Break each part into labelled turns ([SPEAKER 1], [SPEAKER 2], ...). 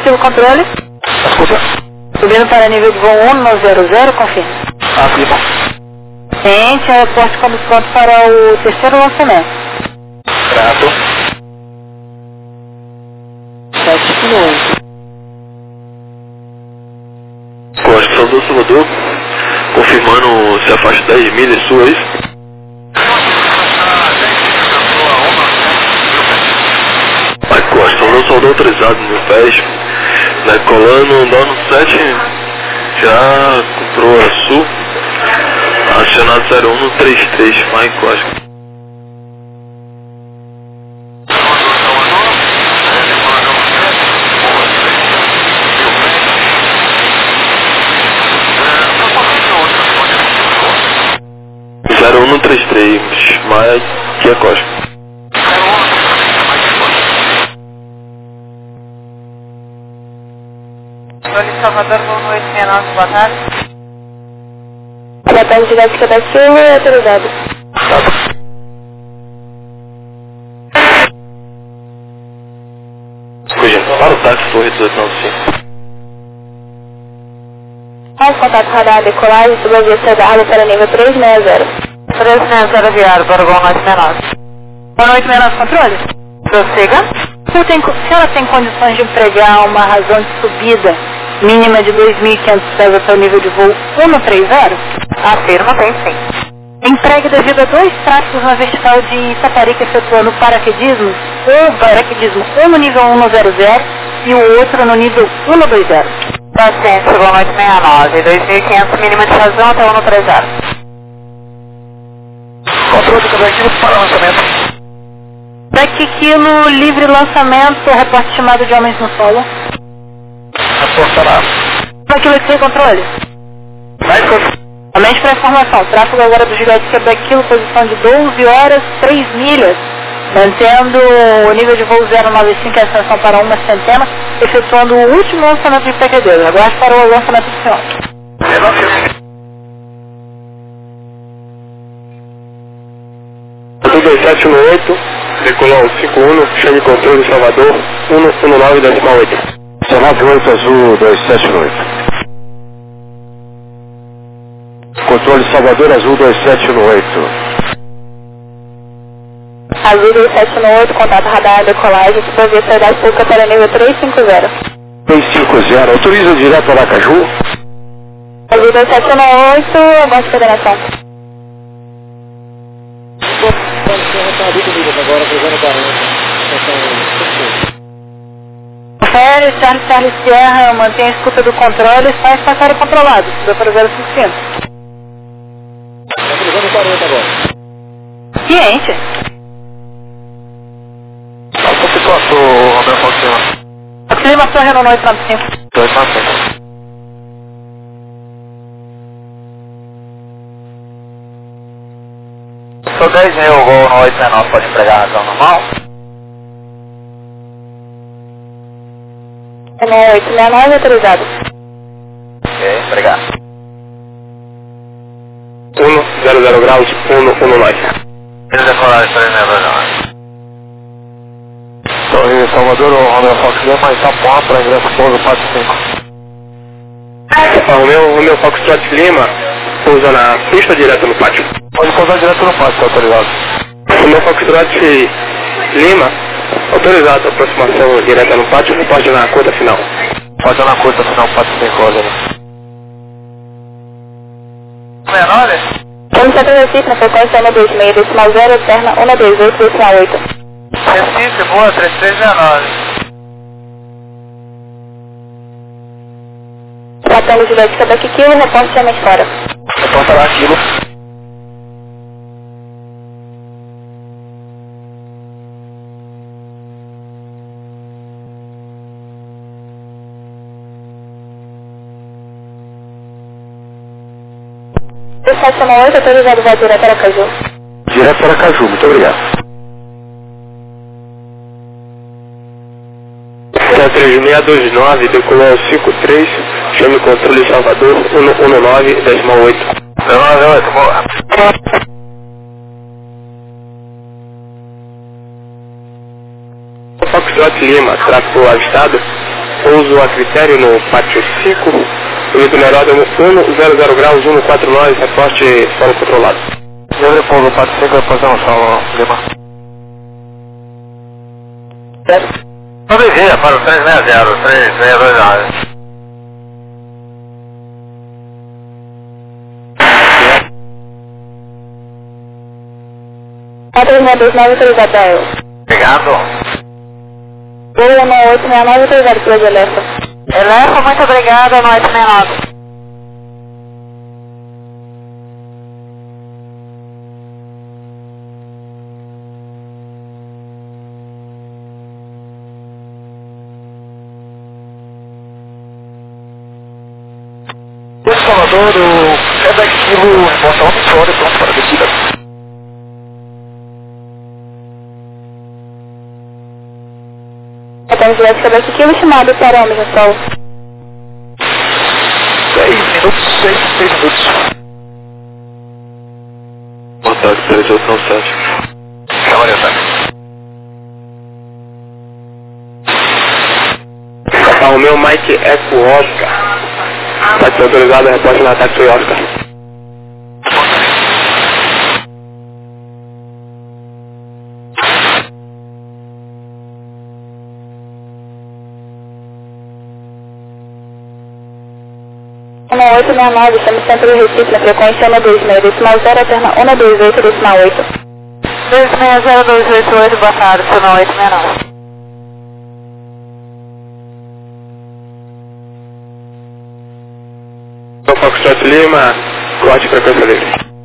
[SPEAKER 1] Ativo o controle.
[SPEAKER 2] Escuta.
[SPEAKER 1] Subindo para nível de voo 1 no 00, confirma.
[SPEAKER 2] Afirma.
[SPEAKER 1] Ciente, aeroporto como pronto para o terceiro lançamento.
[SPEAKER 2] Grato.
[SPEAKER 1] 7
[SPEAKER 3] Conexão do Salvador, confirmando se afasta 10 milhas suas. A conexão do Salvador autorizado no pés, decolando, dando 7, já controle a sul, acionado 0133, Mike Costa. No 33, Maia que Costa.
[SPEAKER 1] Controle Salvador, voo no 869, boa tarde.
[SPEAKER 4] Boa tarde, Jéssica da Silva, autorizado.
[SPEAKER 3] Corrigindo, para o táxi, Torre 1895.
[SPEAKER 4] Faz contato radar, decolagem, sobrevivência da água para nível 360.
[SPEAKER 1] 360 viário para o voo 969. Boa noite, menor controle. Prossiga. Se ela tem condições de empregar uma razão de subida mínima de 2.500 pés até o nível de voo 130? Afirma, tem sim. Empregue devido a 2 tráficos na vertical de Itaparica efetuando paraquedismo um no nível 1 no 00 e o outro no nível 1 no 20. Paciente, boa noite 69, 2.500 mínima de razão até 130.
[SPEAKER 2] Controle do Quebec para lançamento.
[SPEAKER 1] Back Kilo, livre lançamento, reporte estimado de homens no solo.
[SPEAKER 2] Aportará.
[SPEAKER 1] Back Kilo, sem controle.
[SPEAKER 2] Mais controle.
[SPEAKER 1] Somente para informação, tráfego agora do Juliette Quebec Kilo, posição de 12 horas, 3 milhas, mantendo o nível de voo 095 e ascensão para 1 centena, efetuando o último lançamento de PQD. Agora para o lançamento do senhor.
[SPEAKER 3] 2718, decolou 51, chame controle Salvador, 119,8.
[SPEAKER 2] 198 Azul 2718. Controle Salvador Azul 2718.
[SPEAKER 4] Azul 2718, contato radar, decolagem, sobrevivência da Açúcar para nível 350.
[SPEAKER 2] 350, autoriza direto para Aracaju.
[SPEAKER 4] Azul 2718, aguarde federação.
[SPEAKER 1] Confere, Charles Sierra, mantém a escuta do controle e faz passar controlado, da para 055.
[SPEAKER 2] Autorizando 40 agora.
[SPEAKER 1] Ciente.
[SPEAKER 2] Qual a situação, Roberto Faustino?
[SPEAKER 1] Clima Torre no 895.
[SPEAKER 2] 295.
[SPEAKER 5] Sou 10 mil, voo no 819, pode empregar a razão normal?
[SPEAKER 4] No 869, autorizado.
[SPEAKER 5] Ok, obrigado.
[SPEAKER 3] 100 graus, 119.
[SPEAKER 5] Eles decolaram 3,9.
[SPEAKER 2] Torre Salvador, o Romeo Fox Lima, Itapuã, para ingresso pouso 45.
[SPEAKER 3] O meu Foxtrot Lima pousa na pista direto no pátio.
[SPEAKER 2] Pode pousar direto no pátio, tá autorizado.
[SPEAKER 3] O meu Foxtrot Lima, autorizado a aproximação direta no pátio, reporte na curta final.
[SPEAKER 2] Pode na curta final, 45 horas.
[SPEAKER 5] Menores?
[SPEAKER 4] Vamos até Recife, na frequência 126, decimal 0, externa 128, decimal 8.
[SPEAKER 5] Recife, boa, 3319.
[SPEAKER 4] Tratando de Juliette Quebec Kilo, reporte de homens fora.
[SPEAKER 2] Reportará aquilo.
[SPEAKER 4] O 798, autorizado vai direto para Aracaju.
[SPEAKER 2] Direto para Aracaju, muito obrigado.
[SPEAKER 3] 3629, decolou 53, chame controle Salvador, 119, decimal 8.
[SPEAKER 5] 198, boa.
[SPEAKER 3] Foxtrot Lima, tráfego avistado, pouso a critério no pátio 5, livre aeródromo 100 graus, 149, reporte solo controlado.
[SPEAKER 2] Livre pouso pátio 5, reposição solo, Lima.
[SPEAKER 5] Sobrevia para o 360, 362. Obrigado.
[SPEAKER 4] 11869, obrigado pelo Elefa.
[SPEAKER 1] Elefa, muito obrigada, noite 69.
[SPEAKER 2] Salvador, o Quebec Kilo, reporta Flórida, pronto para a descida.
[SPEAKER 4] Estamos direto Quebec Kilo, chamado para Ômega Sol.
[SPEAKER 2] 6 minutos. Boa tarde, 3897.
[SPEAKER 5] Chama de ataque.
[SPEAKER 3] O meu Mike Eco Oscar. Pode ser autorizado a reporte no ataque do Oscar.
[SPEAKER 4] Uma 869, estamos centro do Recife, na frequência 126, decimal 0, alterna 128, decimal 8.
[SPEAKER 1] 260-288, boa tarde, sinal 869.
[SPEAKER 3] Foxtrot Lima, corte frequência livre.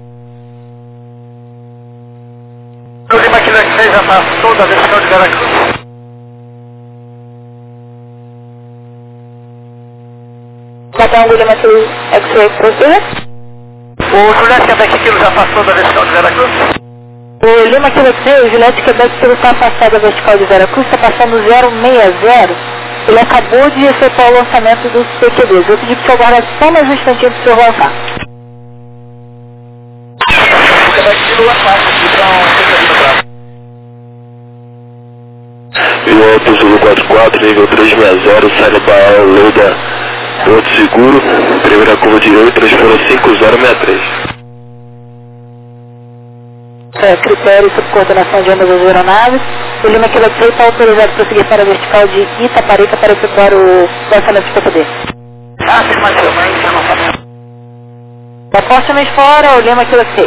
[SPEAKER 5] O Lima aqui na 6 já passou da vertical de Veracruz.
[SPEAKER 4] Capitão William Matheus, X-Ray Procedure.
[SPEAKER 5] O Juliette Quebec Kilo já passou da vertical de Veracruz.
[SPEAKER 1] O Lima Quebec, o Juliette Quebec Kilo está afastado da vertical de Veracruz, está passando 060. Ele acabou de efetuar o lançamento dos PQDs. Eu pedi para o senhor guardar só mais um instantinho para o senhor lançar.
[SPEAKER 5] O Quebec Kilo é fácil, então
[SPEAKER 2] Piloto Zulu 44, nível 360, sai do Baal, Leda, Porto Seguro, primeira curva direita, transfora 5063.
[SPEAKER 1] Critério sobre coordenação de ondas das aeronaves. O Lima Quebec está autorizado para seguir para a vertical de Itaparica para efetuar o lançamento de PQD.
[SPEAKER 5] sim, mas eu não faço.
[SPEAKER 1] Aposta-me fora, o Lima Quebec.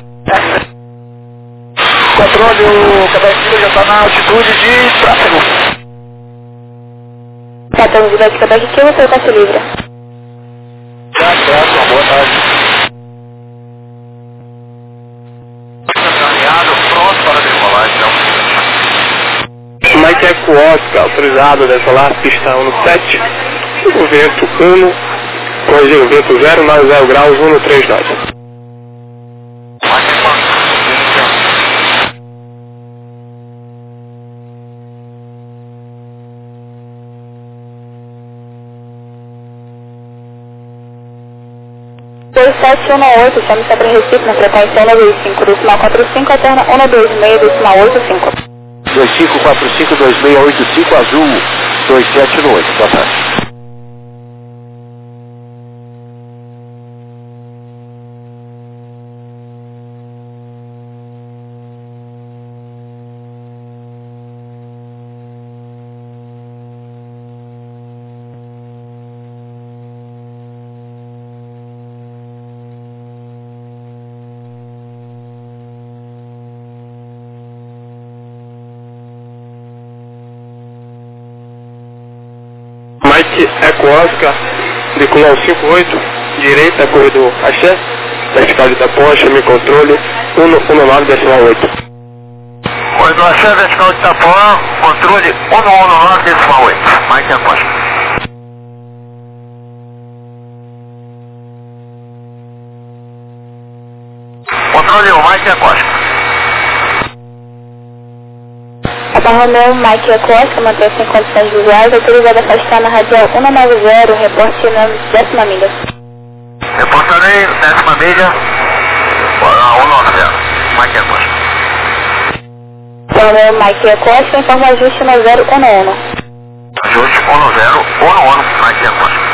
[SPEAKER 5] Controle, o Quebec Kilo já está na altitude de tráfego.
[SPEAKER 4] Capitão Juliette Quebec Kilo, frequência livre.
[SPEAKER 5] Uma boa tarde. Pronto para decolar, então.
[SPEAKER 3] Mike Eco Oscar, autorizado a decolar, pista 17, o vento 090 graus, 139.
[SPEAKER 4] Dois 718, estamos sempre em Recife, na frequência 125, decimal 45, alterna 126, decimal 85.
[SPEAKER 2] 2545-2685, azul 2718, boa tarde.
[SPEAKER 3] Mike Eco Oscar, decolar 58, direita, corredor Axé, vertical de Itapuã, chame controle 119,8.
[SPEAKER 5] Corredor Axé, vertical de Itapuã, controle 119,8. Mike Eco Oscar. Controle 1, Mike Eco Oscar.
[SPEAKER 4] Capitão Romeu, Mike Eco Oscar, mantém-se em condições visuais, autorizado a afastar na radial 190, reporte na 10ª milha.
[SPEAKER 5] Reportarei 10ª milha, 190, Mike Eco Oscar.
[SPEAKER 4] Capitão Romeu, Mike Eco Oscar, informa ajuste no 011.
[SPEAKER 5] Ajuste 10, Mike Acosta.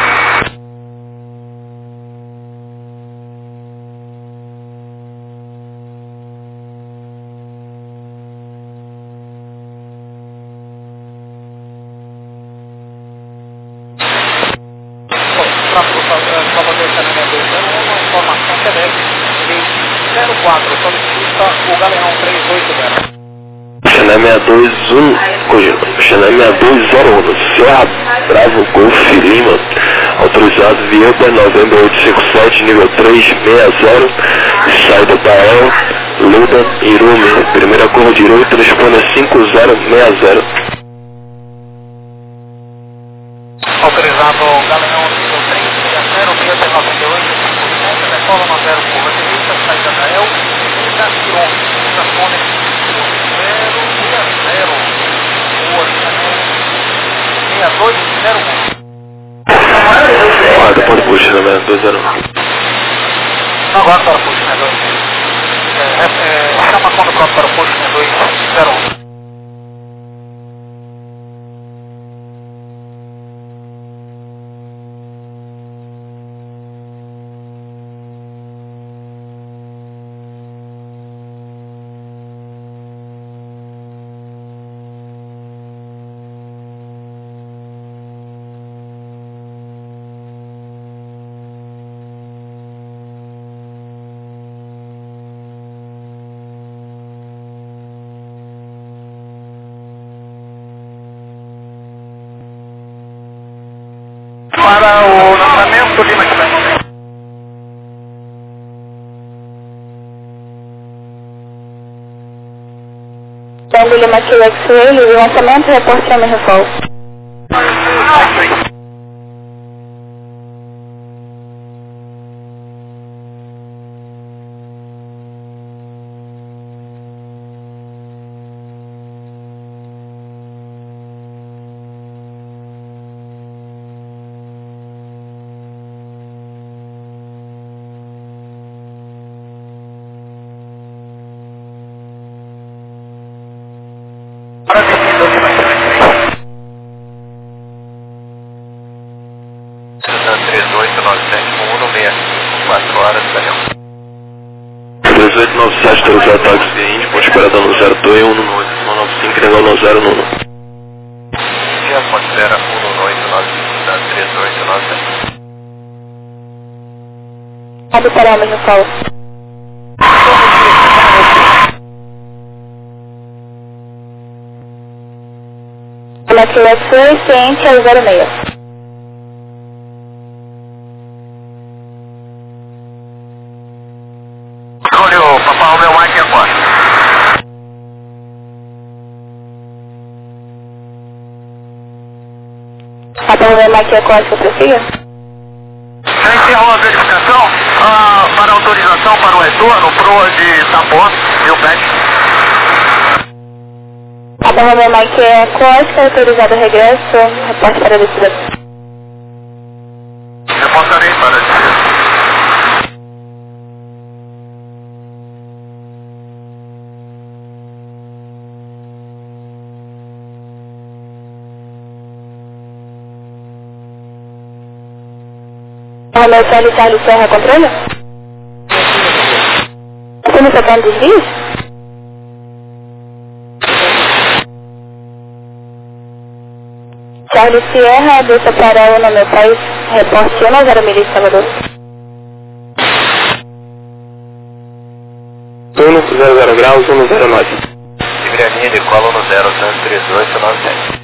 [SPEAKER 6] Salvador Xanamé 201, informação Quebec, 04, solicita o Galeão 380.
[SPEAKER 2] Xanamé 6201, Serra Bravo Golf Lima, autorizado Vieba, Novembro 857, nível 360, saída da El, Luda, Irume, primeira curva direita, responda 5060.
[SPEAKER 6] Autorizado o Galeão nível 360, Vieba 98, 570, decola na 0, curva direita, saída da El, Luda, Irume, responda 060, rua Xanamé 6201.
[SPEAKER 2] Guarda, pode puxar, Xanamé 201.
[SPEAKER 6] Agora para o push, né, 2. Chama quando pronto para o push, né, 201. Para o lançamento Lima Quebec.
[SPEAKER 4] Tango Lima Quebec Sueli, lançamento, reporte Nome Refol.
[SPEAKER 6] Para descendo Lima Quebec.
[SPEAKER 2] 4 horas, Daniel. 3897, autorizado táxi de Índio, ponte parada no 02 e 195, negócio no 0 no 1.
[SPEAKER 5] Dia Ponteira 189, da 3897.
[SPEAKER 4] Abre para Nome Refol. Lima Quebec Sueli, ciente ao 06.
[SPEAKER 5] Júlio, Papai Romeu Mike Acosta.
[SPEAKER 4] Papai Romeu Mike Acosta, prossiga.
[SPEAKER 5] Já encerrou a verificação para autorização para o retorno, proa de Tapó e o PET.
[SPEAKER 4] Papai Romeu Mike Acosta, autorizado o regresso, reporte para a descida.
[SPEAKER 5] Reportarei para a descida.
[SPEAKER 4] Romeu Charlie Serra, controle? Você não está dando desvios? Charlie Sierra, desça para o meu país, reporte 10 milhas, Salvador.
[SPEAKER 3] 100 graus, 109.
[SPEAKER 5] Cibrianinha de cola no 03897.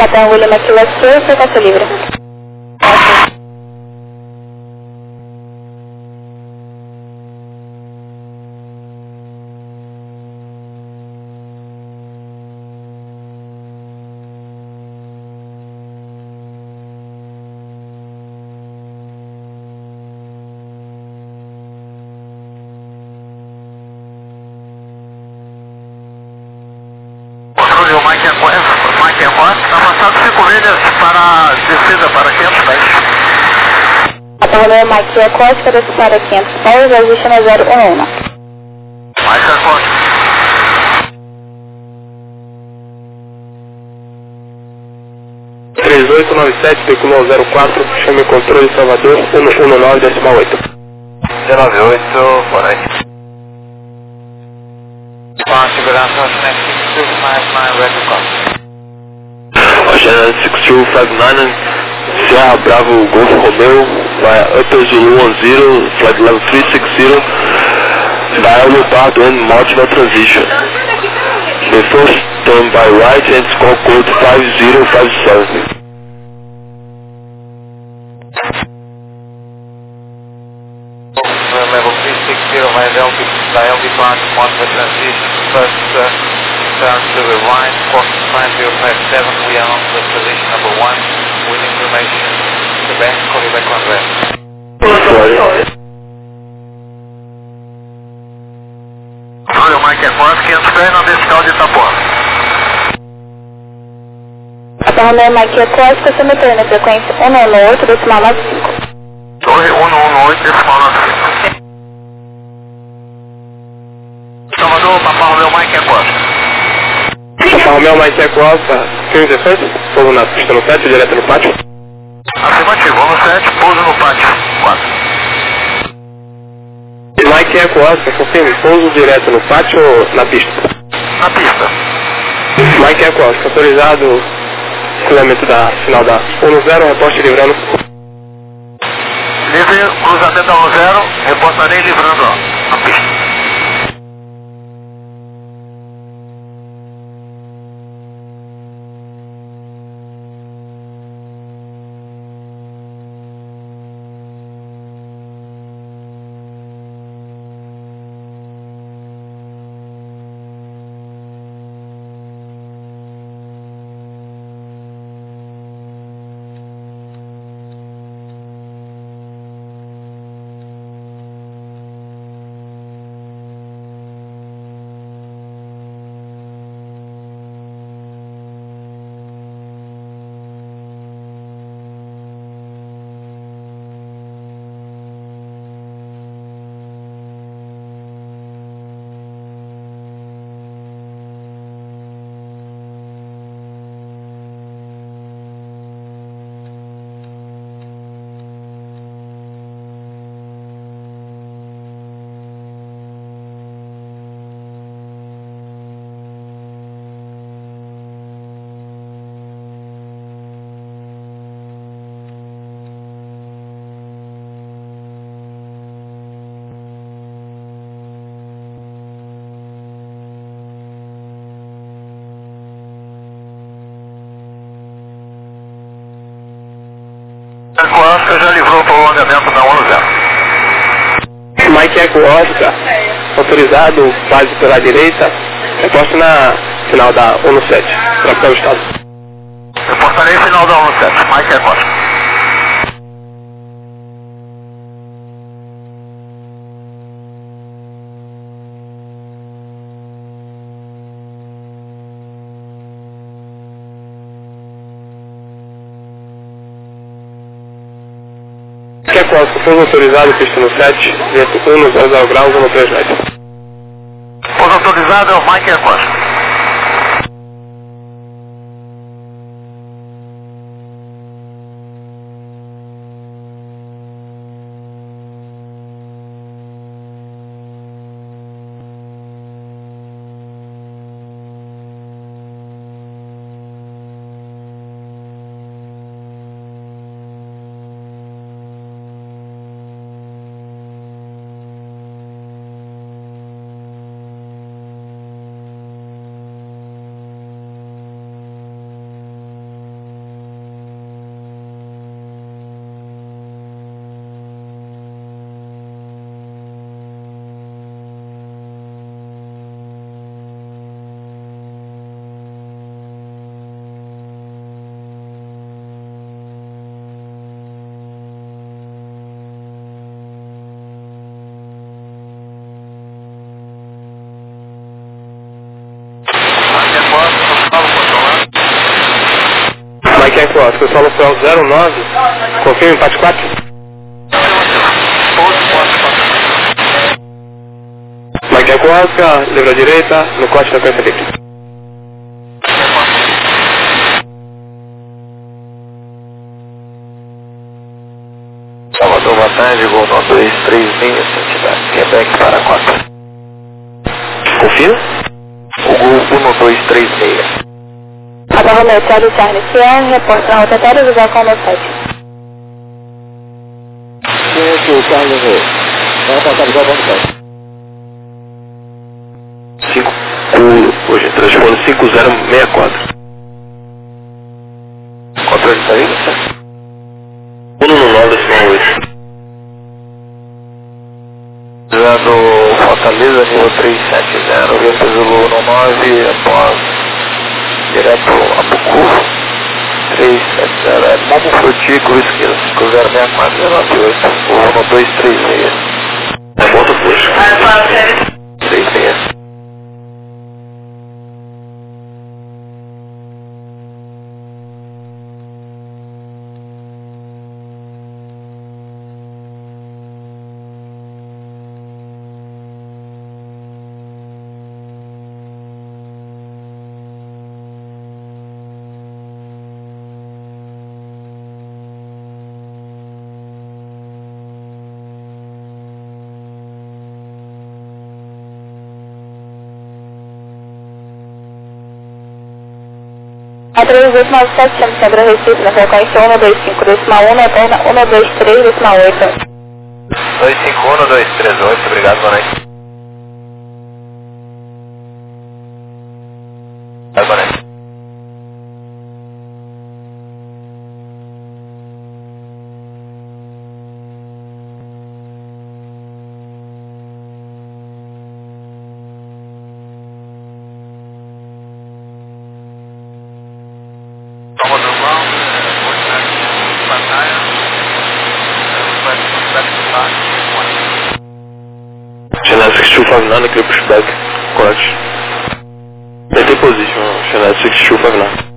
[SPEAKER 4] Tango Lima Kilo Sul, frequência livre.
[SPEAKER 5] O Mike Equator, avançado 5 milhas para descida para 500 pés.
[SPEAKER 4] Romeo Mike Equator para 500 pés, ajuste na 011.
[SPEAKER 5] Mike Equator.
[SPEAKER 3] decolou 04, chame controle Salvador, 119,8.
[SPEAKER 6] 198, por aí. Segurança, Ocean 6259, Red Coast.
[SPEAKER 2] Ocean 6259, Sierra Bravo Golf Romeo, via Upper Zulu 10, flight level 360, dial Leopardo and marginal transition. Before turn by right and score code 5057.
[SPEAKER 6] Level 360, my dial depart, monitor transition, first turn to the right, course 5057, we are on the position number 1, with information, the bank, call you back on rest.
[SPEAKER 5] Olha o Mike Equator, 500 pés na vertical de Itapuã.
[SPEAKER 4] Romeo Mike Equator, simultâneo na frequência 118, decimal 95.
[SPEAKER 5] Torre 118, decimal 95. Salvador, Papa Romeo Mike Equator.
[SPEAKER 3] Romeo Mike Equator, 1517, pouso na pista no 7, direto no pátio.
[SPEAKER 5] Afirmativo, no 7, pouso no pátio, 4.
[SPEAKER 3] Mike Equator, confirme, pouso direto no pátio ou na pista?
[SPEAKER 5] Na pista.
[SPEAKER 3] Mike Equator, autorizado, cruzamento da final da 10, reposte livrando.
[SPEAKER 5] Livre, cruzamento ao 0, reportarei livrando a pista. Oscar já livrou o prolongamento da 10.
[SPEAKER 3] Mike Eco Oscar, autorizado, base pela direita, reposto na final da 17, para o estado.
[SPEAKER 5] Reportarei final da 17, Mike Eco Oscar.
[SPEAKER 3] Mike Eco Oscar, foi autorizado, pista no 7, vento 1, 0 graus, 1, 3 metros.
[SPEAKER 5] Pouso autorizado é o Mike Eco Oscar.
[SPEAKER 3] Mike Eco Oscar, o solo foi ao 09, confirma empate 4. Mike Eco Oscar, livre à direita, no corte da pista livre.
[SPEAKER 6] Salvador, boa tarde, gol 236, sentido Quebec para 4.
[SPEAKER 2] Confirma?
[SPEAKER 6] O gol 1236.
[SPEAKER 4] Papa Romeo Charlie Charlie Sierra, reporte na rotatória visual com o meu site.
[SPEAKER 2] Sim, Carlos Rei. Vai passar visual com o site. 5, hoje, transpondo 5064.
[SPEAKER 6] Controle de saída, certo?
[SPEAKER 2] 199,8.
[SPEAKER 6] Usando Fortaleza, nível 370, vento Zulu 19, após direto a Bucu, 370, é Momo Frutícola, esquerda, 5064, 98, voo no 236.
[SPEAKER 2] É moto puxa.
[SPEAKER 6] 36.
[SPEAKER 4] A 3897, chama Sandra Recife, na frequência 125,1, eterna 123,8.
[SPEAKER 6] 251, 238, obrigado, boa noite. Boa noite. Toma normal, batalha,
[SPEAKER 2] Channel 6259, clear pushback. Correct. Maintain position, Channel 6259.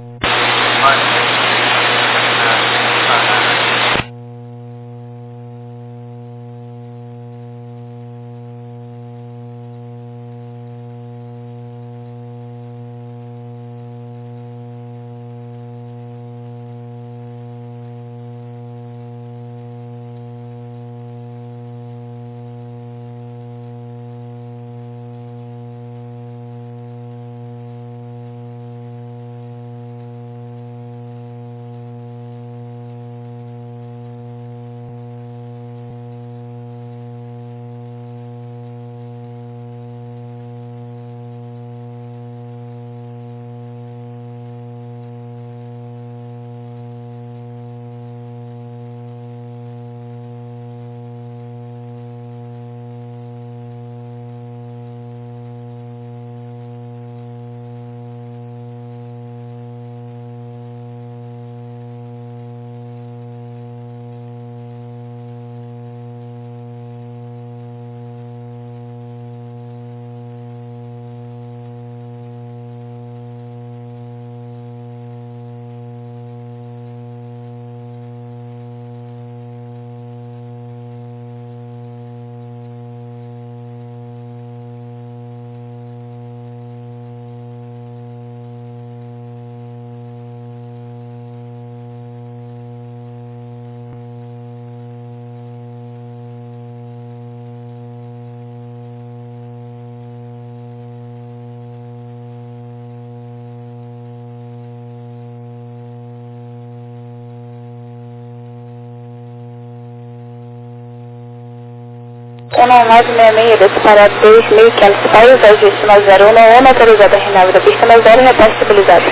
[SPEAKER 4] Uma 966, disparado 2.500, saiu da ajuste mais 01, autorizada a renove da pista mais 0, repórter estabilizado.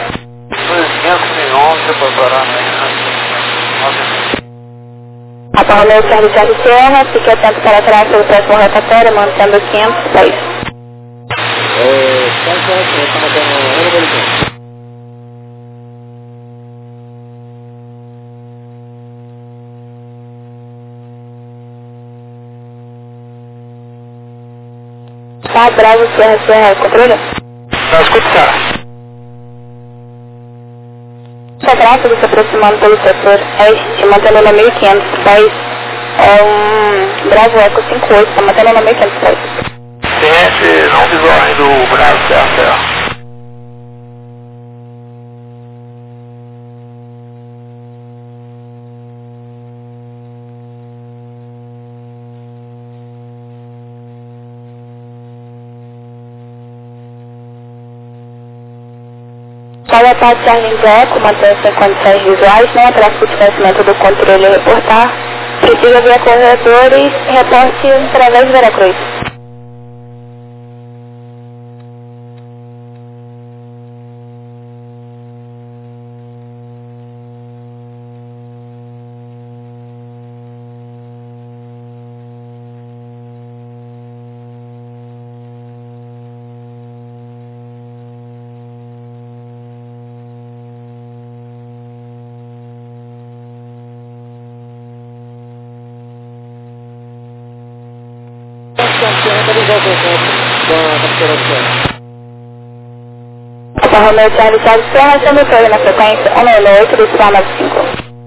[SPEAKER 6] 211 para parar,
[SPEAKER 4] Papa Romeo Charlie Charlie Sierra, fique atento para trás pelo próximo rotatório, mantendo 506. Tá, Bravo, Sierra, controle?
[SPEAKER 3] Tá, escuta, cara.
[SPEAKER 4] tráfego se aproximando pelo setor este, mantendo na 1500 pés. É um Bravo Eco 58, está mantendo na 1500 pés.
[SPEAKER 5] Ciente, não visual ainda o Bravo certo.
[SPEAKER 4] Para a parte Charlie Eco, mantém-se em condições visuais, não há tráfego de conhecimento do controle a reportar. Precisa ver corredores, reporte através de Veracruz. Alfa Romeo Charlie Serra, sendo torre na frequência 198 do sinal 95.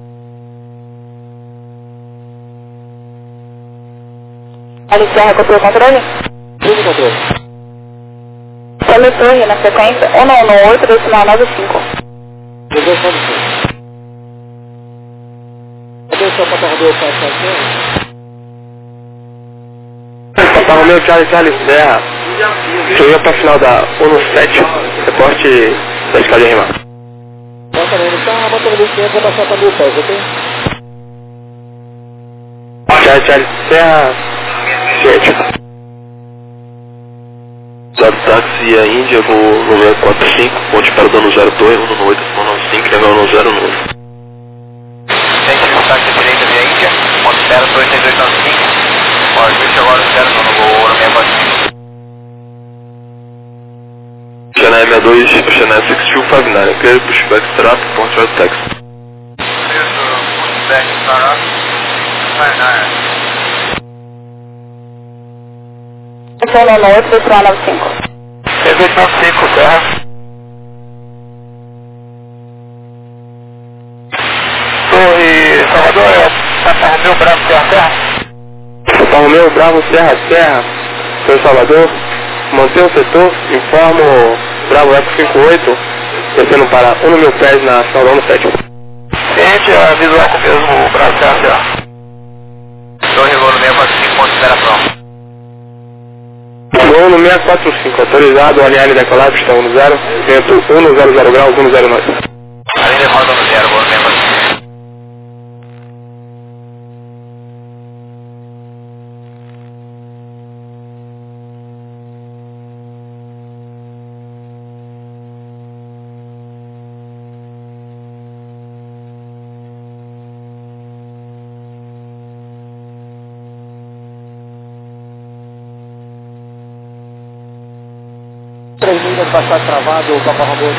[SPEAKER 4] Charlie Serra, copiou o controle?
[SPEAKER 3] Tudo controle.
[SPEAKER 4] Sendo torre na frequência 198 do sinal 95.
[SPEAKER 3] Atenção, Papa Romeo Charlie Papa Romeo Charlie Serra, subiu para a final da 17, reporte da escala de rimar.
[SPEAKER 7] Bota aí, tá botando 1500, vai baixar para 1000 pés, ok?
[SPEAKER 3] Charlie Serra, 7.
[SPEAKER 2] Zero táxi e a Índia, voo 945, ponte para o dano 02, 198, 95, level 109.
[SPEAKER 6] Tente o táxi à direita via Índia, ponto 02895. Ó, ajuste agora o 0 no voo 645.
[SPEAKER 2] Chennai 62, Chennai 6259, clear pushback strap, port road taxi.
[SPEAKER 6] Clear to pushback startup, 59.
[SPEAKER 4] 198 do sinal 95.
[SPEAKER 5] 685, certo? Torre Salvador, Papa Romeo Bravo Serra.
[SPEAKER 3] Papa Romeo Bravo Serra, Torre Salvador, mantém o setor, informa o Bravo Eco 58, descendo para 1.000 pés na final 7.
[SPEAKER 5] Ciente, visual com o mesmo Bravo Serra.
[SPEAKER 6] Torre voo 645, ponto 0 pronto.
[SPEAKER 3] Voo no 645, autorizado, alinhar decolar, pista 10, vento 100 graus, 109.
[SPEAKER 6] Além de roda no 0, voo 645.
[SPEAKER 7] Baixar travado, o Papa Romeo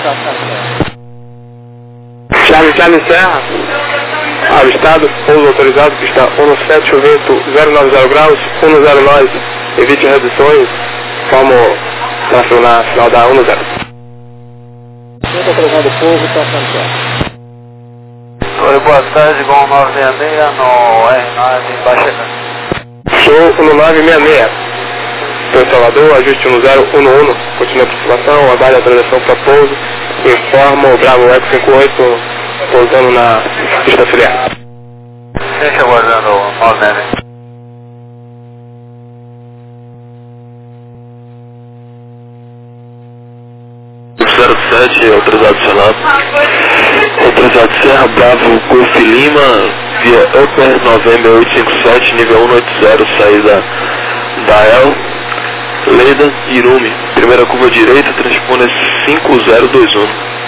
[SPEAKER 3] Charlie Serra, avistado, pouso autorizado, pista 17, vento 090 graus, 109, evite reduções, forma tráfego na final da 10.
[SPEAKER 7] Estou autorizado o pouso, está certo.
[SPEAKER 6] Oi, boa tarde, voo 966 no R9, baixa.
[SPEAKER 3] Show 1966. Torre Salvador, ajuste 1011, continua a aproximação, aguarde a autorização para pouso, informa o Bravo Eco 58, pousando na pista auxiliar.
[SPEAKER 6] Deixa aguardando o 999.
[SPEAKER 2] Autorizado adicionado. Autorizado Serra Bravo Golf Lima, via Upper November 857, nível 180, saída da El, Leda, Irumi, primeira curva direita, transpone 5021.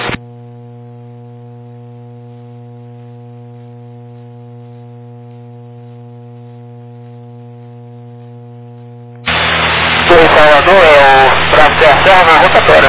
[SPEAKER 5] Torre Salvador é o Bravo Serra na rotatória.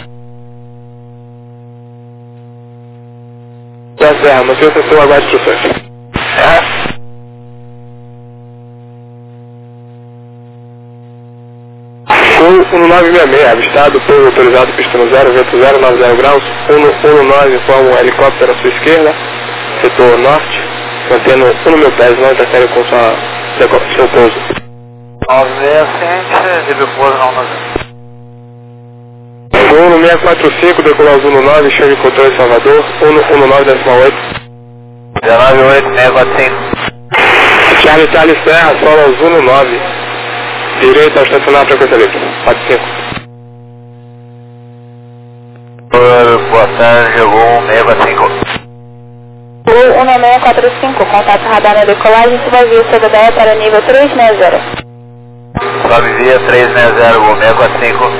[SPEAKER 3] Serra, mantém o setor, aguarde instruções.
[SPEAKER 5] É.
[SPEAKER 3] Show 1966, avistado, pouso autorizado, pista no 0, vento 090 graus, 119, informa um helicóptero à sua esquerda, setor norte, mantendo 1.000 pés, não interfere com seu pouso.
[SPEAKER 6] 965, nível pouso não
[SPEAKER 3] 1645, decolar os 19, chave de controle Salvador, 119,8.
[SPEAKER 6] 198,645.
[SPEAKER 3] Charlie Serra, solo aos 19, direita ao estacionar frequência livre, 45.
[SPEAKER 6] Boa tarde, chegou 645.
[SPEAKER 4] 1645, contato radar na decolagem, suba via CDDE para nível 360.
[SPEAKER 6] Sobe via 360, voo 645.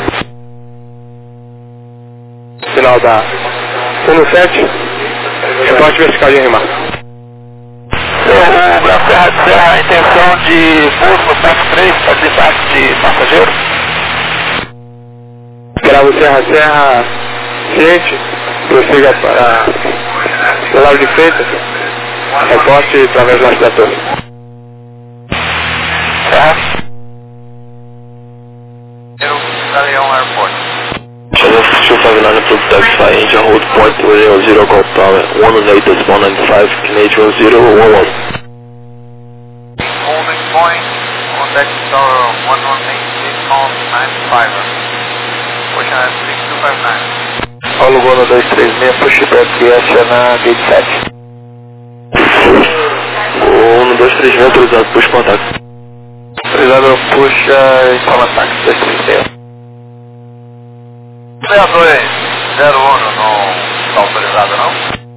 [SPEAKER 3] Final da 17, reporte vertical de remar.
[SPEAKER 5] Serra, intenção de pouso no PEC 3 para desembarque de passageiros.
[SPEAKER 3] Gravo Serra, ciente, prossiga para o lado de Freitas, reporte através do norte da torre.
[SPEAKER 6] Galeão Airport.
[SPEAKER 2] Channel 259 approved taxify engine hold point 0 Golf Tower 118.95 Canadian 011.
[SPEAKER 6] Holding point, contact tower 118.95. Ocean 6259.
[SPEAKER 5] Paulo Gono 236, push back Vietnam na gate 7.
[SPEAKER 2] 1236 autorizado, push contato.
[SPEAKER 5] Autorizado, puxa, informa táxi 236.
[SPEAKER 6] 6201 não está autorizado não?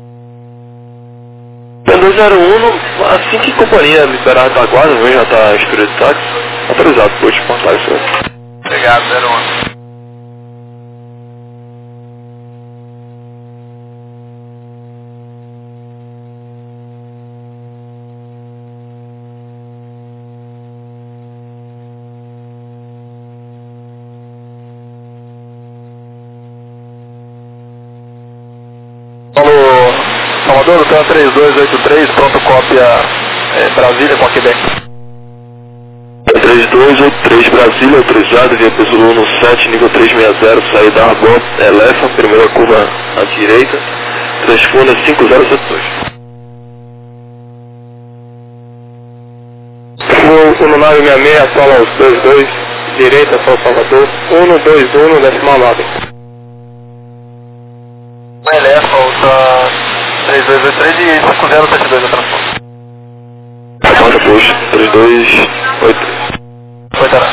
[SPEAKER 2] 201, assim que a companhia liberar da guarda, já está instruído de táxi, autorizado, push contato, senhor.
[SPEAKER 6] Obrigado, 01.
[SPEAKER 5] Salvador, o TAN 3283, pronto, cópia Brasília com a Quebec.
[SPEAKER 2] 3283 Brasília, autorizado via peso 17, nível 360, saída da Arbor, Elefa, primeira curva à direita, transfunda 5072.
[SPEAKER 3] Voo 1966, sola aos 22, direita, São Salvador, 121, decimal 9.
[SPEAKER 6] Elefa, outra 3283 e 5072 a transporte.
[SPEAKER 2] Conta push 3283.
[SPEAKER 6] Foi, tá.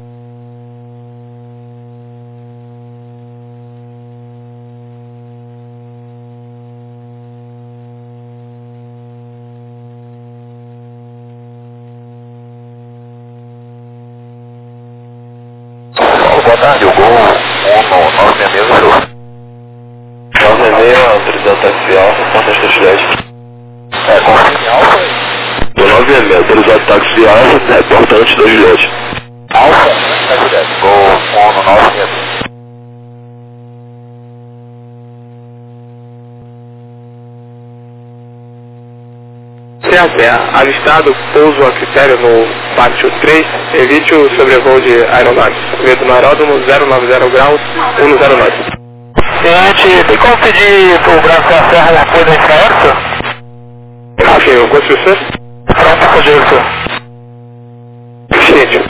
[SPEAKER 5] Boa tarde, o Gol 966, show.
[SPEAKER 2] 966, autorizado táxi alfa, porta estacionante.
[SPEAKER 5] Confirme alfa.
[SPEAKER 2] Do 966, autorizado táxi alfa, reporta antes da Juliette.
[SPEAKER 5] Alfa, da Juliette. Gol 966.
[SPEAKER 3] Serra, avistado, pouso a critério no pátio 3, evite o sobrevoo de aeronaves. Vento no aeródromo 090 graus, 109.
[SPEAKER 5] Gente, tem como pedir pro Brasil da Serra na coisa infraero?
[SPEAKER 3] Ok, eu gosto de você?
[SPEAKER 5] Pronto, passageiro, senhor.
[SPEAKER 3] Ciente.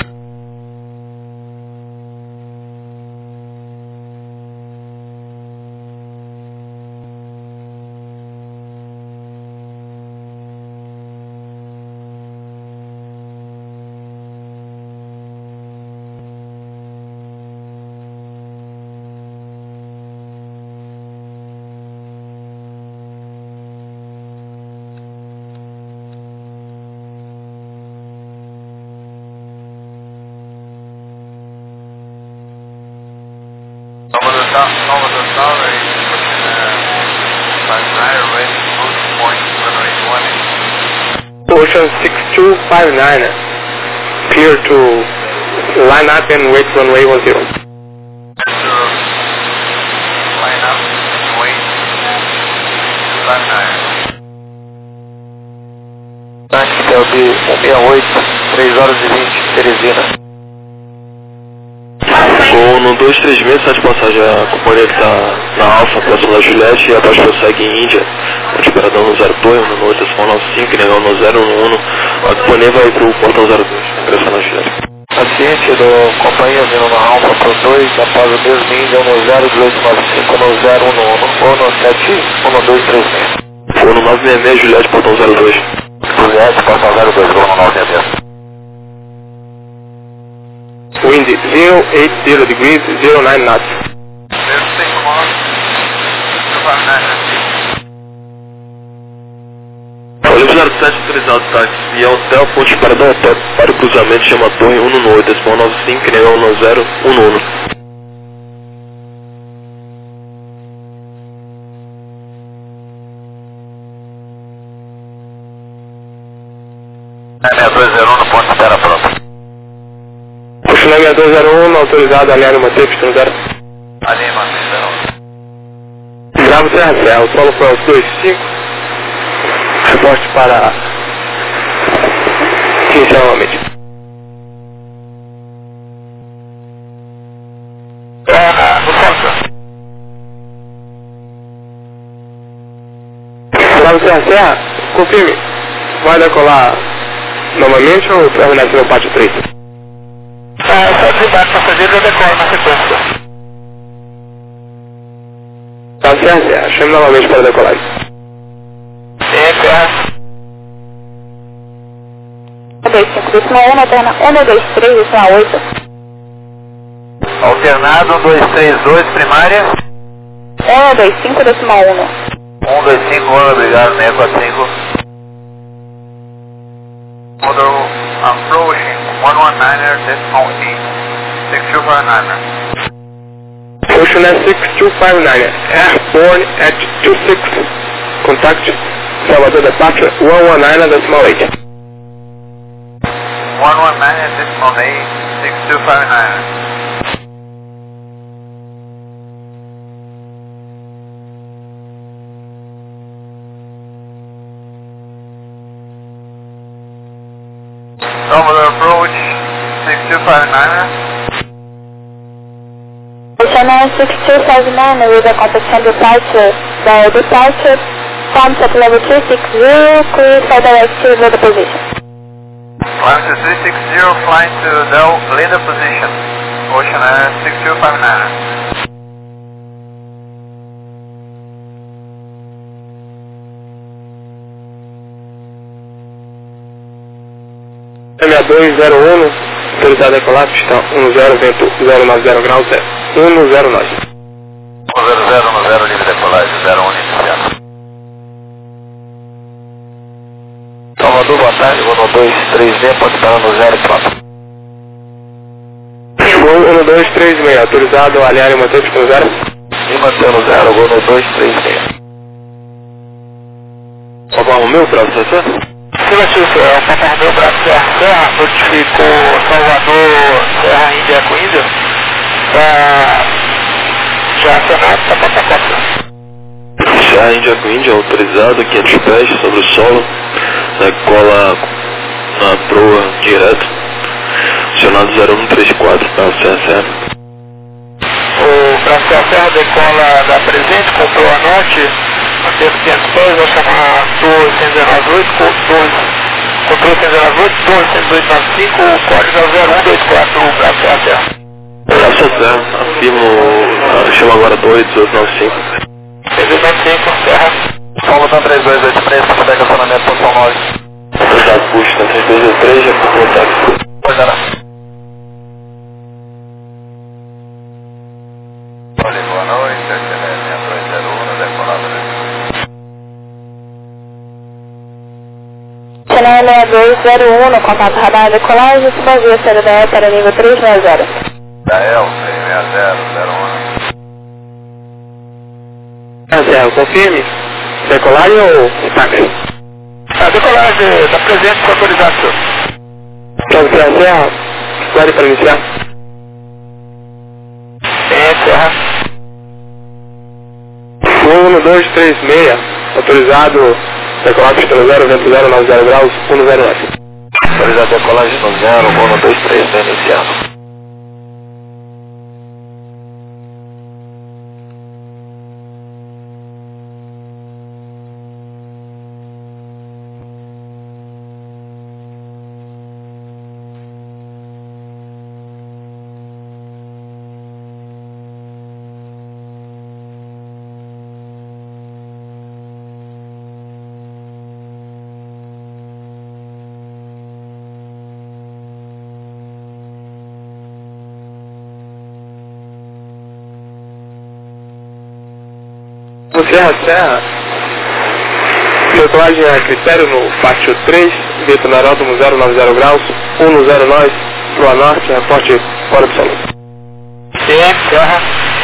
[SPEAKER 6] Salvador Tower, rating cruise point runway 20.
[SPEAKER 3] Ocean 6259, clear to line up and wait runway 10.
[SPEAKER 6] Line up and wait. Line 9.
[SPEAKER 5] Táxi Delbi 168, 3 horas e 20, Teresina.
[SPEAKER 2] Gol 1236, sai de passagem, a companhia que está na Alfa, próximo da Juliette, e abaixo prossegue em Índia, operador no 02, no 895, negão no 011, a companhia vai para o portão 02, ingressando na Juliette.
[SPEAKER 6] Paciente do companhia vindo na Alfa Pro 2, após o mesmo Índia no 0895, no 011, ou no 71236.
[SPEAKER 2] Ou no 966, Juliette, portão 02.
[SPEAKER 6] Juliette, portão 02, vou no 966.
[SPEAKER 3] Wind 080 degrees, 09 knots.
[SPEAKER 2] Olímpio 07 autorizado, táxi, e hotel, ponte para do hotel, para o cruzamento, chama torre 118, decimal 95, negão no 011.
[SPEAKER 6] É 6201 no ponto de espera pronto.
[SPEAKER 3] Puxando 6201, autorizado, alinhar uma T, pistão 0.
[SPEAKER 6] Alinha uma T,
[SPEAKER 3] Bravo Serra, o solo foi aos 25. Reporte para iniciar novamente. Bravo Serra, confirme. Vai decolar novamente ou terminar no pátio 3?
[SPEAKER 5] Só desembarque passageiro, eu decolo na sequência.
[SPEAKER 3] Bravo Serra, chame novamente para decolar.
[SPEAKER 5] Terra.
[SPEAKER 4] 125, decimal 1, alterna 123, decimal 8.
[SPEAKER 6] Alternado 1232, primária.
[SPEAKER 4] 125, decimal 1.
[SPEAKER 6] 125, obrigado, 645. Model approaching 119er, decimal 8, 6259er.
[SPEAKER 3] Ocean at 6259, airborne at 26. Contact Salvador Departure 119 decimal 8.
[SPEAKER 6] 119er, decimal 8, 6259er. Salvador approach 6259er.
[SPEAKER 4] Ocean at 6259 with a competition departure. The departure comes at level 360, clear for direct to the position.
[SPEAKER 6] Climb to 360, flying to Del leader position. Ocean Air 6259.
[SPEAKER 3] M201, autorizado a decolar, pista 10, vento 090 graus, 109.
[SPEAKER 6] 0010, livre decolagem, 01 iniciado. Salvador, boa tarde, vou no 236, pode parar no 0 pronto.
[SPEAKER 3] Voo 1236, autorizado a alinhar e manter pista 0.
[SPEAKER 6] E manter no 0, vou no 236.
[SPEAKER 2] Salvar o meu, professor?
[SPEAKER 5] Silvio, é o Papai Meu Braço Serra, notificou Salvador, Serra Índia com Índia, já acionado, tá para
[SPEAKER 2] Serra Índia com Índia, autorizado, 500 pés sobre o solo, decola na proa direto, acionado 0134, para o CSR.
[SPEAKER 5] O Braço Serra decola da presente, comprou a norte, manteve 500 pés, vai chamar Torre 119.8, controle 119.8, Torre 102.95, o código é 0124, o Braço Serra.
[SPEAKER 2] Braço Serra, afirmo, chama agora Torre 1895.
[SPEAKER 5] 102.95, Serra.
[SPEAKER 6] Paulo tá 3283, para pegar acionamento posição 9.
[SPEAKER 2] Autorizado, custa 3223, já por contato.
[SPEAKER 6] Pois era. Olha, boa noite, excelência 201, decolado.
[SPEAKER 4] Channel 6201, no contato radar decolagem, subavia CDE para nível 360.
[SPEAKER 6] Dael, 360, 01.
[SPEAKER 3] Serra, confirme. Decolagem ou táxi?
[SPEAKER 5] A decolagem da presente foi autorizada, senhor.
[SPEAKER 3] Então, Serra, claro para iniciar.
[SPEAKER 5] Serra.
[SPEAKER 3] Voo 1236, autorizado decolar pista 0, vento 090 graus, 109.
[SPEAKER 6] Autorizado a decolagem no 0, voo no 236 iniciado.
[SPEAKER 3] Bravo Serra, decolagem a critério no pátio 3, Vitor Aeródromo 090 graus, 10 nós, Lua Norte, reporte fora absoluto.
[SPEAKER 5] Sim, Serra.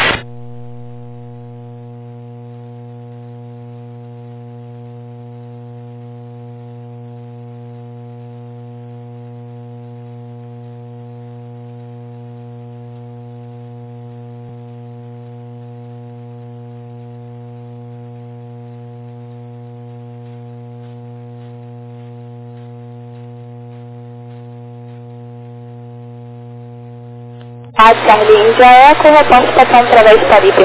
[SPEAKER 4] Rádio Charlie India Eco, reporte estação através de Caribe.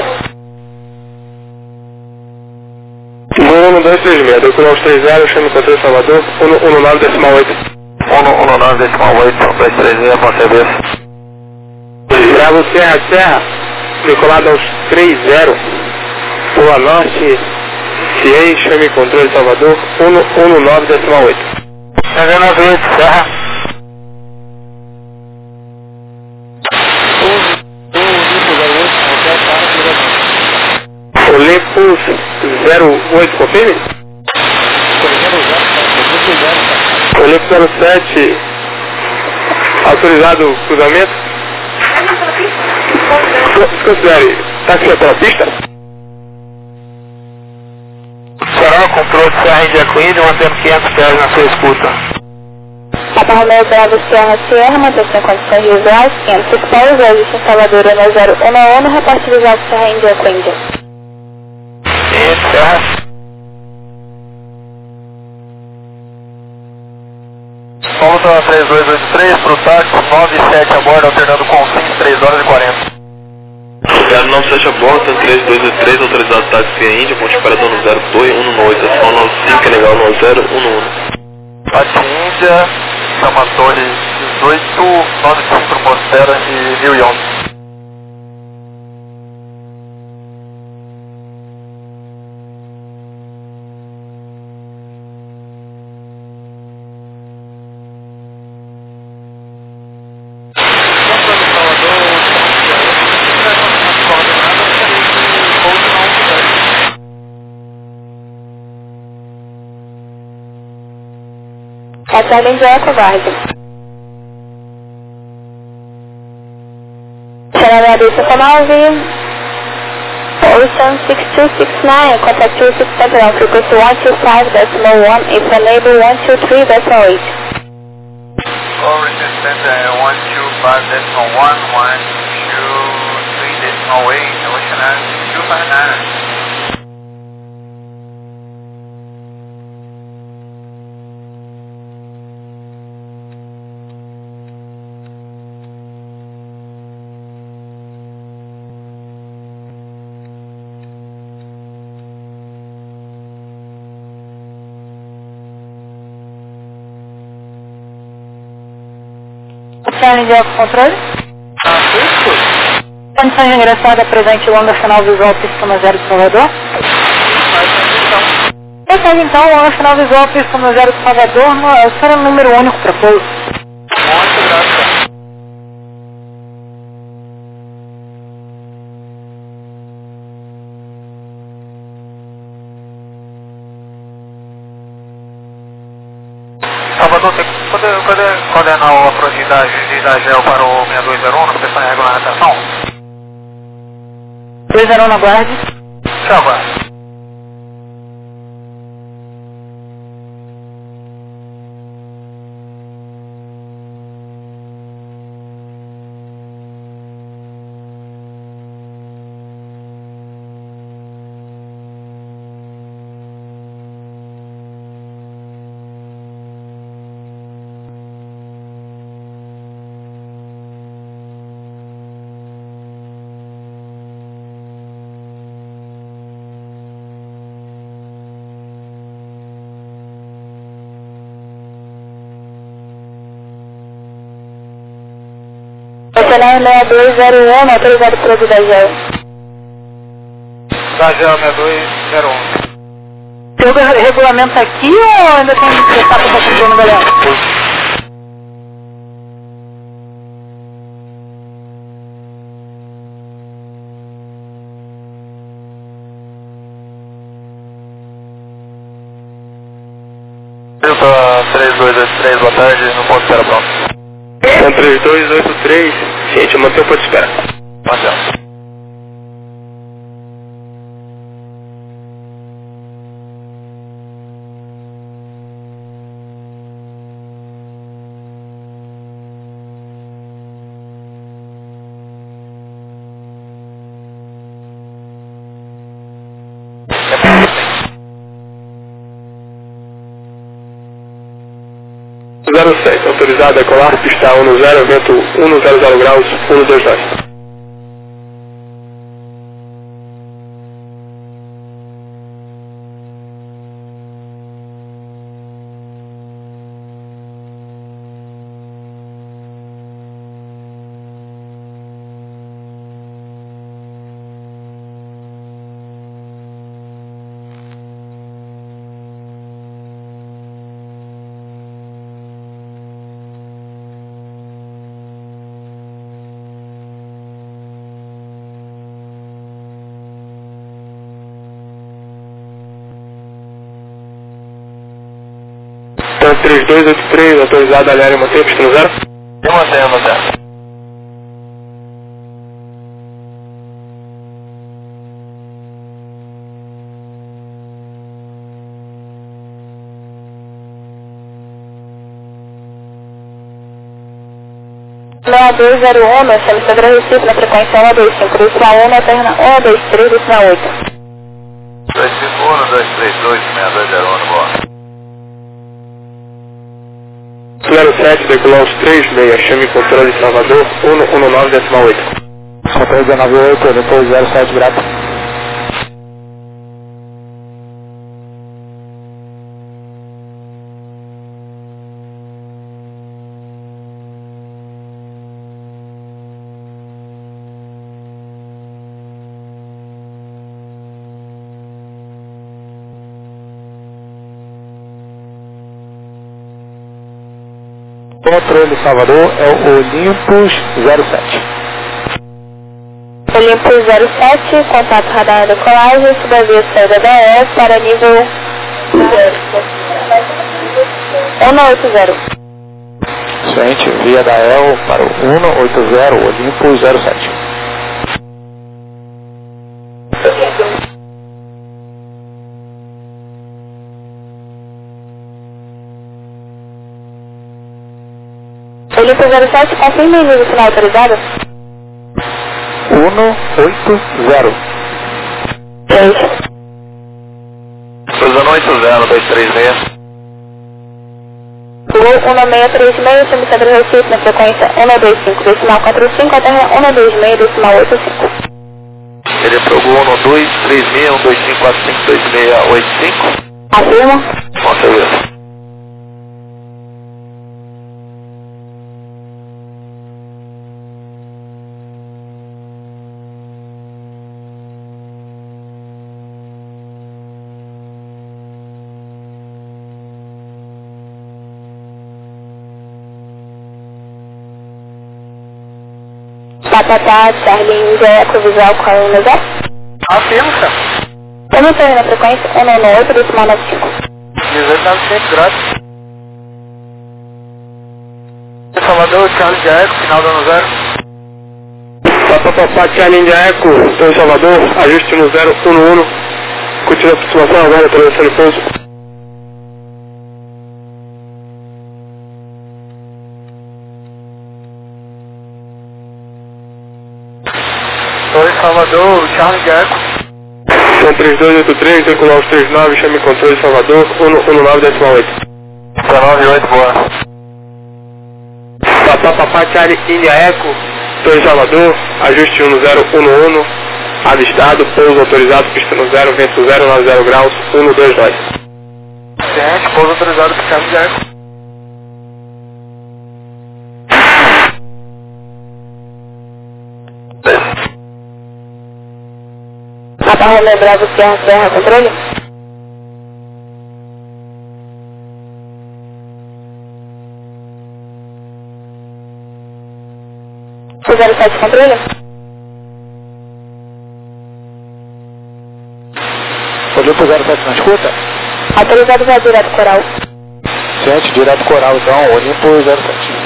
[SPEAKER 3] Voo 1236, decolou aos 30, chame controle Salvador, 119,8.
[SPEAKER 5] 119,8, 230, bom serviço.
[SPEAKER 3] Bravo Serra, decolado aos 30, Lua Norte, CIEI, chame controle Salvador, 119,8.
[SPEAKER 5] 119,8, Serra.
[SPEAKER 3] Olympus 08, confirme? Olympus 07, autorizado cruzamento? Desconsidere, táxi pela pista?
[SPEAKER 5] Será controle de Serra India Queen, mantendo 500 pés na sua escuta.
[SPEAKER 4] Papa Romeo Bravo Sierra, manutenção em condições visuais, 500 pés, registro em Salvador no 011, reporte visual Serra India Queen.
[SPEAKER 5] Sim, Serra. Volta 3283 pro táxi 97 a bordo, alternando com 5, 3 horas e 40.
[SPEAKER 2] 097 a bordo, 3283, autorizado táxi Índia, ponte parador no 0218, ação 95, legal no 011.
[SPEAKER 5] Táxi Índia, São Antônio 1895 Mosfera e 1011.
[SPEAKER 4] Charlie India Eco, guarde. Channel 9, Ocean 6269, contact 2671, frequency 125.1, if enable 123.8.
[SPEAKER 6] Call resistant 125.1, 123.8, Ocean 6259.
[SPEAKER 1] Charlie India Eco, controle? Condições de ingressada presente longa final visual pista 0 de Salvador. Esse então, longa final visual pista 0 de Salvador, será o número único para pouso.
[SPEAKER 5] Muito graças. Salvador, tem que poder coordenar o approach de Itagel para o 6201 na questão de regulamentação?
[SPEAKER 1] 201 na guarda.
[SPEAKER 5] Já vai.
[SPEAKER 4] Channel 6201, autorizado pelo Itagel.
[SPEAKER 5] Itagel 6201.
[SPEAKER 1] Tem o regulamento aqui ou ainda tem que prestar para o dono, galera?
[SPEAKER 6] 3283, boa tarde, no ponto de espera pronto.
[SPEAKER 3] São 3283, gente, mantém o ponto de espera.
[SPEAKER 6] Mantendo.
[SPEAKER 3] .07, autorizado a decolar, pista 10, vento 100 graus, 129. Então 3283, autorizado a área manter, pista 0.
[SPEAKER 6] Eu mantendo.
[SPEAKER 4] Na 201, nós temos sobre Recife na frequência 125, decimal 1, na terna 123, decimal 8.
[SPEAKER 6] 251, 232, 6201, boa.
[SPEAKER 3] 07, decolar 36, chame controle de Salvador, 119, decimal 8.
[SPEAKER 7] Hotel 198, depois 07, grato. Controle Salvador é o Olympus 07.
[SPEAKER 4] Olympus 07, contato radar da colagem, subavia saída da EL para nível 180.
[SPEAKER 7] Gente, via da EL para o 180, Olympus 07.
[SPEAKER 4] Olympus 07, confirme o nível final autorizado.
[SPEAKER 7] 180.
[SPEAKER 6] Cruzando 80, 236.
[SPEAKER 4] 1636, chame sobre Recife na frequência 125, decimal 45, a terra 126, decimal 85.
[SPEAKER 6] Ele aprovou 1236, 12545, 2685.
[SPEAKER 4] Afirma.
[SPEAKER 6] Com certeza.
[SPEAKER 4] Patatá, Charlie, Eco, visual com a Unizé.
[SPEAKER 6] Afirma.
[SPEAKER 4] Estamos na frequência 198, decimal 95.
[SPEAKER 6] 1895, graças. Salvador, Charlie Eco, final dando 0.
[SPEAKER 3] Papapá, Charlie Eco, estou em Salvador, ajuste no 011, continua a aproximação agora, atravessando o pouso.
[SPEAKER 6] Estou em Salvador, Charlie Eco.
[SPEAKER 3] São 3283, decolar 39, chame controle de Salvador, 119, decimal 8.
[SPEAKER 6] 198, boa.
[SPEAKER 3] Papapá, Charlie Eco, estou em Salvador, ajuste 1011, avistado, pouso autorizado, pista no 0, vento 090 graus, 129.
[SPEAKER 6] Gente, pouso autorizado para Charlie Eco.
[SPEAKER 4] Romeo Bravo, Serra, controle? Fizeram 7 controle?
[SPEAKER 7] Olympus 07 na escuta?
[SPEAKER 4] Autorizado já direto coral.
[SPEAKER 7] Suficiente, direto coral então, Olimpo 07.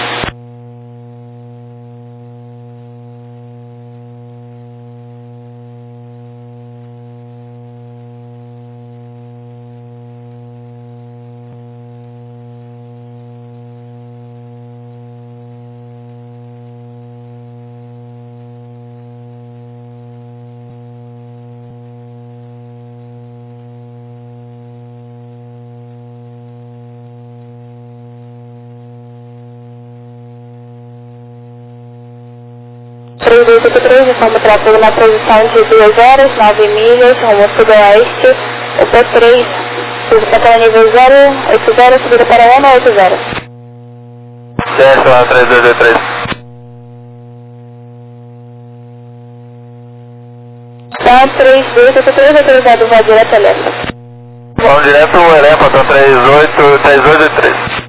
[SPEAKER 4] Estamos tratando na posição de 2 horas, 9 milhas, rumo sudoeste, o P3, subida para nível 080, subida para 180.
[SPEAKER 5] Certo, lá 3223.
[SPEAKER 4] Então, 3283, autorizado, vá direto a Elefa.
[SPEAKER 5] Vamos direto ao Elefa, então 3283.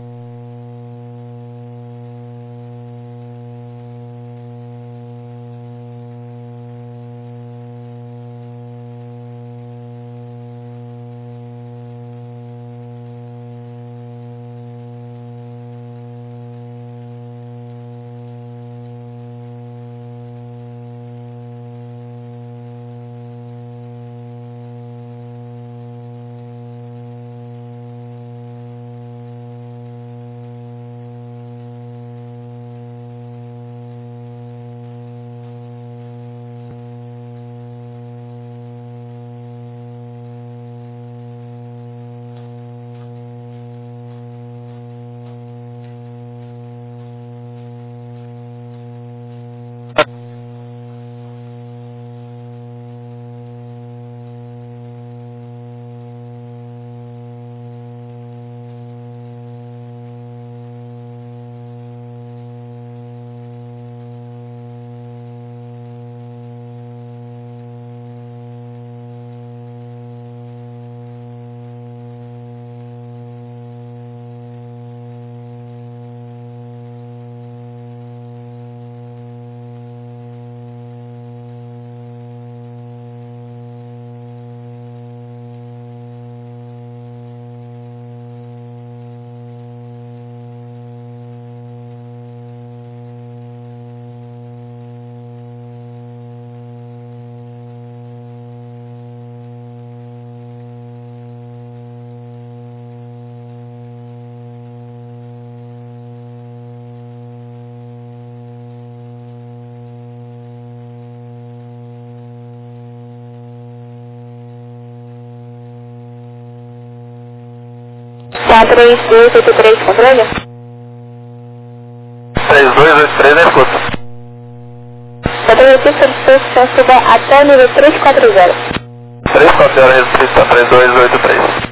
[SPEAKER 4] Tá, 3283, controle?
[SPEAKER 5] 3283 na escuta.
[SPEAKER 4] Controle aqui, solicitação suba até o nível 340.
[SPEAKER 5] 340, restrição 3283.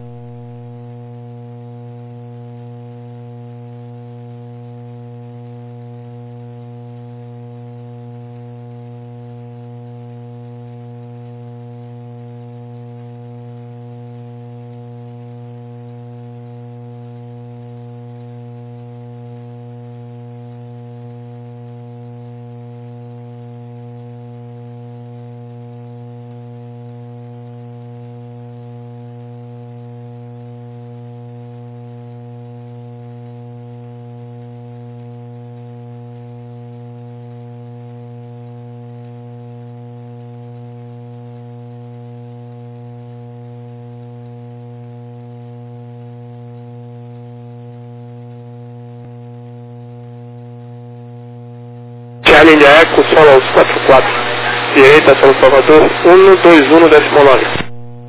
[SPEAKER 3] Charlie India Eco, solo 44, direita São Salvador, 121,9.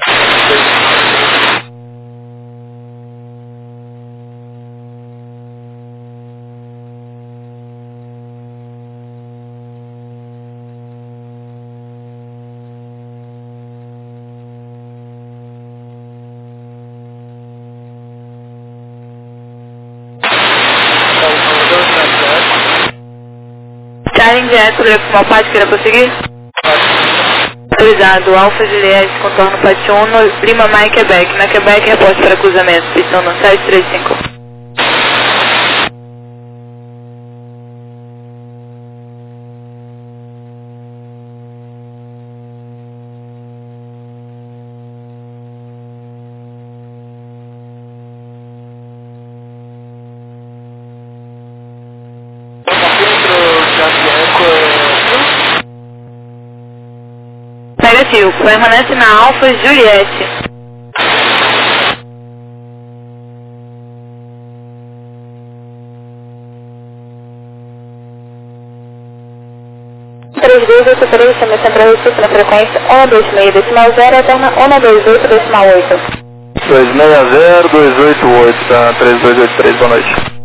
[SPEAKER 1] Charlie direto, uma parte queira prosseguir? Autorizado, Alfa Juliette, contorno Pati 1, Lima Mike Quebec. Na Quebec, reporte para cruzamento, pistão no 735. Positivo. Permanece na Alfa Juliette.
[SPEAKER 4] chama Central Recife na frequência 126.0, alterna 128.8.
[SPEAKER 7] 260-288, tá 3283, boa noite.